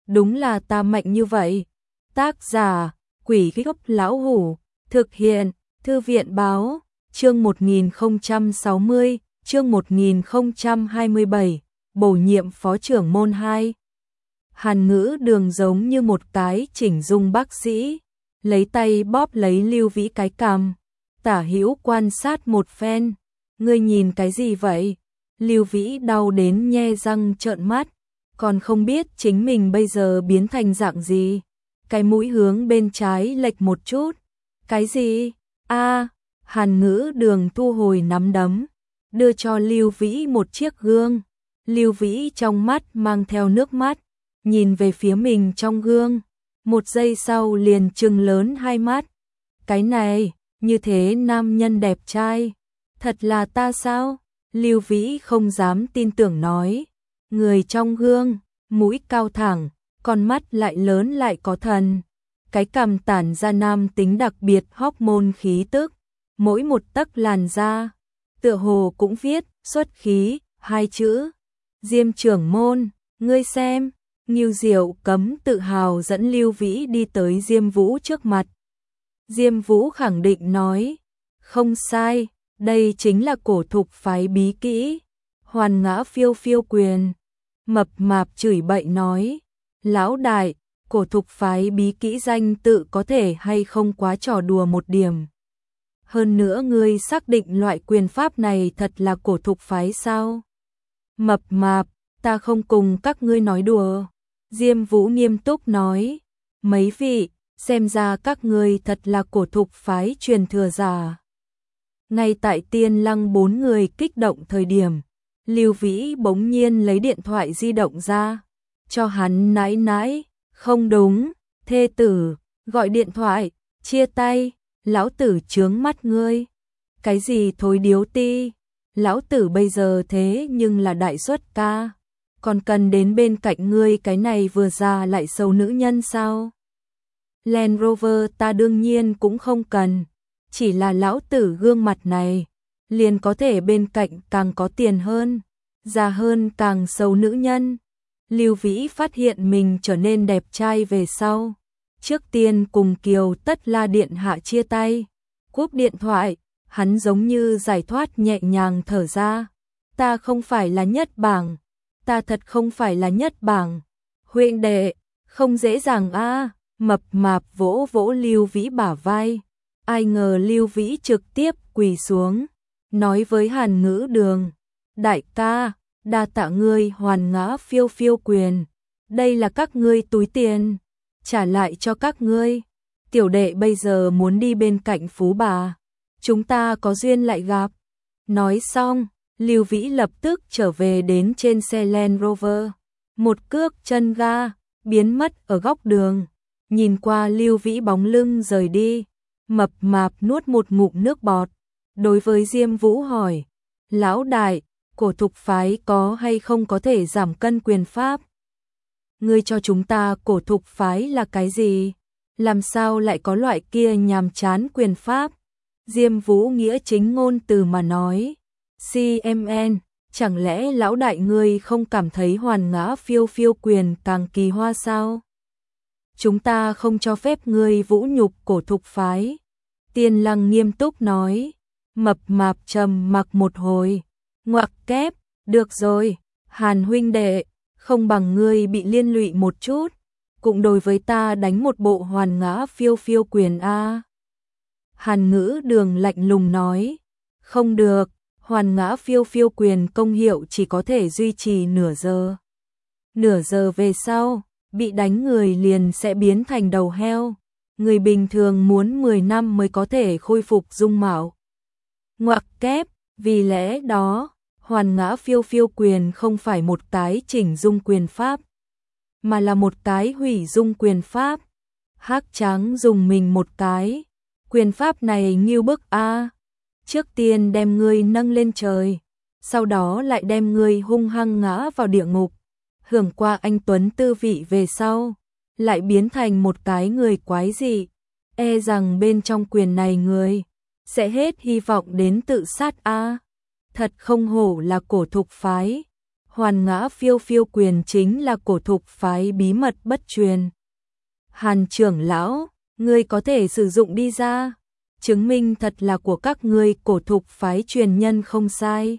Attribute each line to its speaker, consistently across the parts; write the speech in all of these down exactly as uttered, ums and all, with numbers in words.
Speaker 1: đúng là ta mạnh như vậy. Tác giả, Quỷ Gốc Lão Hủ, thực hiện, Thư viện báo, chương một nghìn không trăm sáu mươi, chương một nghìn không trăm hai mươi bảy, bổ nhiệm phó trưởng môn hai. Hàn Ngữ Đường giống như một cái chỉnh dung bác sĩ, lấy tay bóp lấy Lưu Vĩ cái cằm, tả hữu quan sát một phen. Ngươi nhìn cái gì vậy? Lưu Vĩ đau đến nhe răng trợn mắt, còn không biết chính mình bây giờ biến thành dạng gì. Cái mũi hướng bên trái lệch một chút. Cái gì? A, Hàn Ngữ Đường thu hồi nắm đấm, đưa cho Lưu Vĩ một chiếc gương. Lưu Vĩ trong mắt mang theo nước mắt, nhìn về phía mình trong gương, một giây sau liền trừng lớn hai mắt. Cái này, như thế nam nhân đẹp trai, thật là ta sao? Lưu Vĩ không dám tin tưởng nói. Người trong gương, mũi cao thẳng, con mắt lại lớn lại có thần, cái cằm tản ra nam tính đặc biệt hormone khí tức, mỗi một tấc làn da, tựa hồ cũng viết xuất khí hai chữ. Diêm trưởng môn, ngươi xem. Ngưu Diệu Cấm tự hào dẫn Lưu Vĩ đi tới Diêm Vũ trước mặt. Diêm Vũ khẳng định nói, không sai, đây chính là cổ thục phái bí kỹ, Hoàn Ngã Phiêu Phiêu Quyền. Mập Mạp chửi bậy nói, lão đại, cổ thục phái bí kỹ danh tự có thể hay không quá trò đùa một điểm. Hơn nữa ngươi xác định loại quyền pháp này thật là cổ thục phái sao? Mập Mạp, ta không cùng các ngươi nói đùa. Diêm Vũ nghiêm túc nói, mấy vị, xem ra các ngươi thật là cổ thục phái truyền thừa giả. Ngay tại Tiên Lăng bốn người kích động thời điểm, Lưu Vĩ bỗng nhiên lấy điện thoại di động ra, cho hắn nãi nãi, không đúng, thê tử, gọi điện thoại, chia tay, lão tử chướng mắt ngươi. Cái gì thối điếu ti, lão tử bây giờ thế nhưng là đại xuất ca, còn cần đến bên cạnh ngươi cái này vừa già lại xấu nữ nhân sao? Land Rover ta đương nhiên cũng không cần, chỉ là lão tử gương mặt này, liền có thể bên cạnh càng có tiền hơn, già hơn càng xấu nữ nhân. Lưu Vĩ phát hiện mình trở nên đẹp trai về sau. Trước tiên cùng Kiều Tất La điện hạ chia tay, cúp điện thoại, hắn giống như giải thoát nhẹ nhàng thở ra. Ta không phải là nhất bảng, ta thật không phải là nhất bảng. Huynh đệ, không dễ dàng a. Mập Mạp vỗ vỗ Lưu Vĩ bả vai. Ai ngờ Lưu Vĩ trực tiếp quỳ xuống, nói với Hàn Ngữ Đường, đại ca, đa tạ ngươi Hoàn Ngã Phiêu Phiêu Quyền, đây là các ngươi túi tiền, trả lại cho các ngươi. Tiểu đệ bây giờ muốn đi bên cạnh phú bà, chúng ta có duyên lại gặp. Nói xong, Lưu Vĩ lập tức trở về đến trên xe Land Rover, một cước chân ga, biến mất ở góc đường. Nhìn qua Lưu Vĩ bóng lưng rời đi, Mập Mạp nuốt một ngụm nước bọt, đối với Diêm Vũ hỏi, lão đại, cổ thục phái có hay không có thể giảm cân quyền pháp? Ngươi cho chúng ta cổ thục phái là cái gì? Làm sao lại có loại kia nhàm chán quyền pháp? Diêm Vũ nghĩa chính ngôn từ mà nói, xê em en, chẳng lẽ lão đại ngươi không cảm thấy Hoàn Ngã Phiêu Phiêu Quyền càng kỳ hoa sao? Chúng ta không cho phép ngươi vũ nhục cổ thục phái. Tiên Lăng nghiêm túc nói. Mập Mạp trầm mặc một hồi, ngoặc kép, được rồi, Hàn huynh đệ, không bằng ngươi bị liên lụy một chút, cũng đối với ta đánh một bộ Hoàn Ngã Phiêu Phiêu Quyền a. Hàn Ngữ Đường lạnh lùng nói, không được, Hoàn Ngã Phiêu Phiêu Quyền công hiệu chỉ có thể duy trì nửa giờ. Nửa giờ về sau, bị đánh người liền sẽ biến thành đầu heo, người bình thường muốn mười năm mới có thể khôi phục dung mạo. Ngoặc kép, vì lẽ đó, Hoàn Ngã Phiêu Phiêu Quyền không phải một cái chỉnh dung quyền pháp, mà là một cái hủy dung quyền pháp. Hắc Trắng dùng mình một cái, quyền pháp này nghiêu bức a. Trước tiên đem ngươi nâng lên trời, sau đó lại đem ngươi hung hăng ngã vào địa ngục, hưởng qua anh tuấn tư vị về sau, lại biến thành một cái người quái dị, e rằng bên trong quyền này người sẽ hết hy vọng đến tự sát a. Thật không hổ là cổ thục phái. Hoàn Ngã Phiêu Phiêu quyền chính là cổ thục phái bí mật bất truyền. Hàn trưởng lão, ngươi có thể sử dụng đi ra, chứng minh thật là của các ngươi cổ thục phái truyền nhân không sai.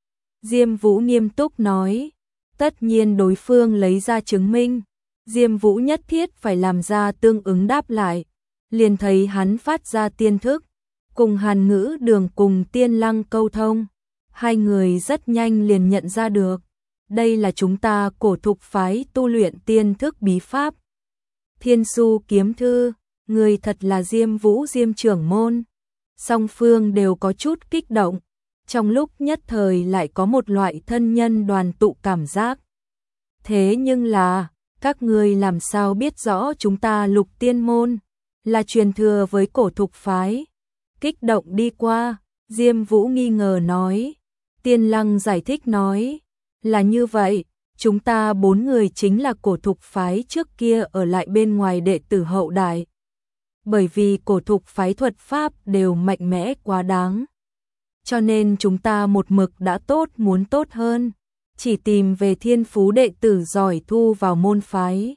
Speaker 1: Diêm Vũ nghiêm túc nói, tất nhiên đối phương lấy ra chứng minh, Diêm Vũ nhất thiết phải làm ra tương ứng đáp lại. Liền thấy hắn phát ra tiên thức, cùng Hàn Ngữ Đường cùng Tiên Lăng câu thông. Hai người rất nhanh liền nhận ra được, đây là chúng ta cổ thục phái tu luyện tiên thức bí pháp. Thiên Su kiếm thư, người thật là Diêm Vũ Diêm trưởng môn. Song phương đều có chút kích động, trong lúc nhất thời lại có một loại thân nhân đoàn tụ cảm giác. Thế nhưng là, các ngươi làm sao biết rõ chúng ta Lục Tiên môn là truyền thừa với cổ thục phái? Kích động đi qua, Diêm Vũ nghi ngờ nói. Tiên Lăng giải thích nói, là như vậy, chúng ta bốn người chính là cổ thục phái trước kia ở lại bên ngoài đệ tử hậu đại. Bởi vì cổ thục phái thuật pháp đều mạnh mẽ quá đáng, cho nên chúng ta một mực đã tốt muốn tốt hơn, chỉ tìm về thiên phú đệ tử giỏi thu vào môn phái.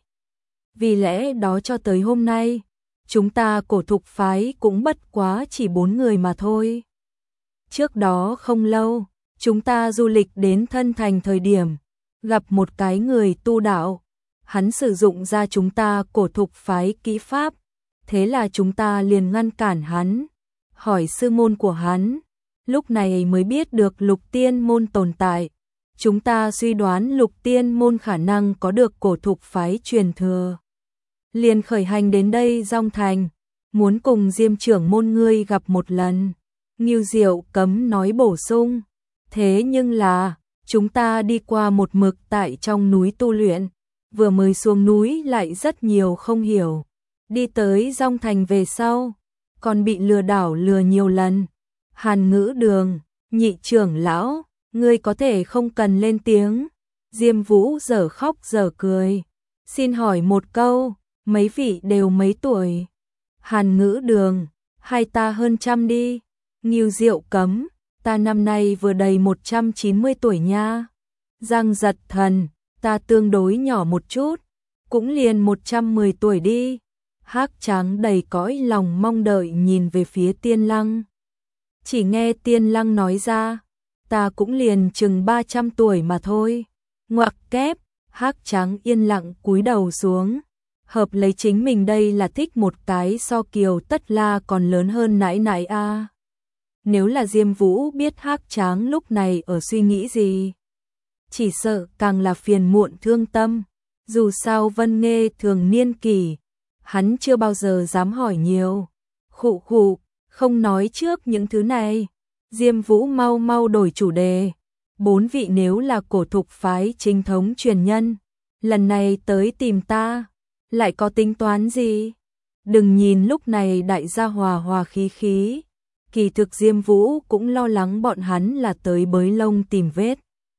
Speaker 1: Vì lẽ đó cho tới hôm nay, chúng ta cổ thục phái cũng bất quá chỉ bốn người mà thôi. Trước đó không lâu, chúng ta du lịch đến Thân Thành thời điểm, gặp một cái người tu đạo, hắn sử dụng ra chúng ta cổ thục phái kỹ pháp, thế là chúng ta liền ngăn cản hắn, hỏi sư môn của hắn, lúc này mới biết được Lục Tiên môn tồn tại. Chúng ta suy đoán Lục Tiên môn khả năng có được cổ thục phái truyền thừa. Liền khởi hành đến đây Dong Thành, muốn cùng Diêm trưởng môn ngươi gặp một lần. Ngưu Diệu Cấm nói bổ sung, thế nhưng là, chúng ta đi qua một mực tại trong núi tu luyện, vừa mới xuống núi lại rất nhiều không hiểu. Đi tới Dong Thành về sau, còn bị lừa đảo lừa nhiều lần. Hàn Ngữ Đường, nhị trưởng lão, ngươi có thể không cần lên tiếng. Diêm Vũ dở khóc dở cười. Xin hỏi một câu, mấy vị đều mấy tuổi? Hàn Ngữ Đường, hai ta hơn trăm đi. Ngưu Diệu Cấm, ta năm nay vừa đầy một trăm chín mươi tuổi nha. Giang Giật Thần, ta tương đối nhỏ một chút, cũng liền một trăm mười tuổi đi. Hắc Tráng đầy cõi lòng mong đợi nhìn về phía Tiên Lăng. Chỉ nghe Tiên Lăng nói ra, ta cũng liền chừng ba trăm tuổi mà thôi. Ngoặc kép, Hắc Tráng yên lặng cúi đầu xuống. Hợp lấy chính mình đây là thích một cái so Kiều Tất La còn lớn hơn nãi nãi a. À. Nếu là Diêm Vũ biết Hắc Tráng lúc này ở suy nghĩ gì, chỉ sợ càng là phiền muộn thương tâm. Dù sao Vân Nghê thường niên kỷ, hắn chưa bao giờ dám hỏi nhiều. Khụ khụ, không nói trước những thứ này. Diêm Vũ mau mau đổi chủ đề. Bốn vị nếu là cổ thục phái chính thống truyền nhân, lần này tới tìm ta, lại có tính toán gì? Đừng nhìn lúc này đại gia hòa hòa khí khí, kỳ thực Diêm Vũ cũng lo lắng bọn hắn là tới bới lông tìm vết.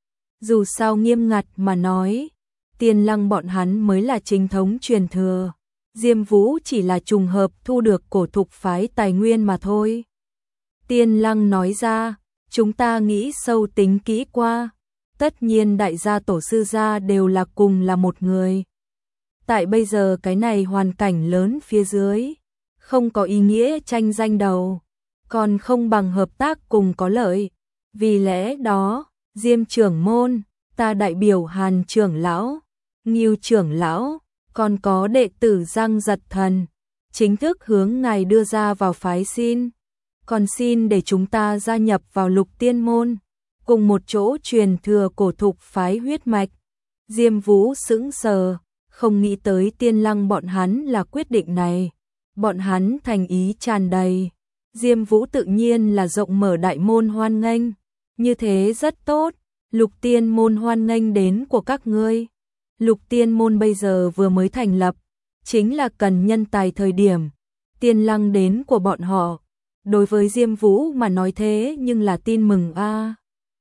Speaker 1: Dù sao nghiêm ngặt mà nói, Tiên Lăng bọn hắn mới là chính thống truyền thừa. Diêm Vũ chỉ là trùng hợp thu được cổ thục phái tài nguyên mà thôi. Tiên Lăng nói ra, chúng ta nghĩ sâu tính kỹ qua, tất nhiên đại gia tổ sư gia đều là cùng là một người. Tại bây giờ cái này hoàn cảnh lớn phía dưới, không có ý nghĩa tranh danh đầu, còn không bằng hợp tác cùng có lợi. Vì lẽ đó, Diêm trưởng môn, ta đại biểu Hàn trưởng lão, Ngưu trưởng lão, còn có đệ tử Giang Giật Thần, chính thức hướng ngài đưa ra vào phái xin. Còn xin để chúng ta gia nhập vào Lục Tiên môn, cùng một chỗ truyền thừa cổ thục phái huyết mạch. Diêm Vũ sững sờ, không nghĩ tới Tiên Lăng bọn hắn là quyết định này. Bọn hắn thành ý tràn đầy. Diêm Vũ tự nhiên là rộng mở đại môn hoan nghênh. Như thế rất tốt, Lục Tiên môn hoan nghênh đến của các ngươi. Lục Tiên môn bây giờ vừa mới thành lập, chính là cần nhân tài thời điểm. Tiên Lăng đến của bọn họ, đối với Diêm Vũ mà nói thế nhưng là tin mừng a. À.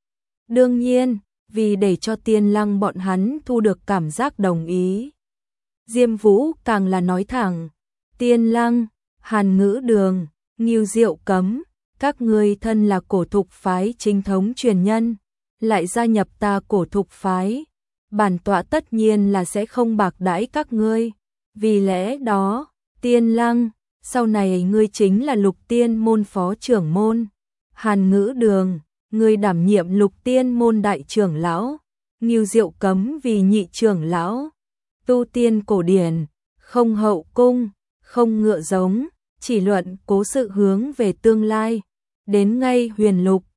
Speaker 1: Đương nhiên, vì để cho Tiên Lăng bọn hắn thu được cảm giác đồng ý, Diêm Vũ càng là nói thẳng, Tiên Lăng, Hàn Ngữ Đường, Ngưu Diệu Cấm, các ngươi thân là cổ thục phái chính thống truyền nhân, lại gia nhập ta Cổ Thục phái, bản tọa tất nhiên là sẽ không bạc đãi các ngươi. Vì lẽ đó, Tiên Lăng, sau này ngươi chính là Lục Tiên môn phó trưởng môn. Hàn Ngữ Đường, ngươi đảm nhiệm Lục Tiên môn đại trưởng lão. Ngưu Diệu Cấm vì nhị trưởng lão. Tu tiên cổ điển, không hậu cung, không ngựa giống, chỉ luận cố sự hướng về tương lai. Đến ngay Huyền Lục,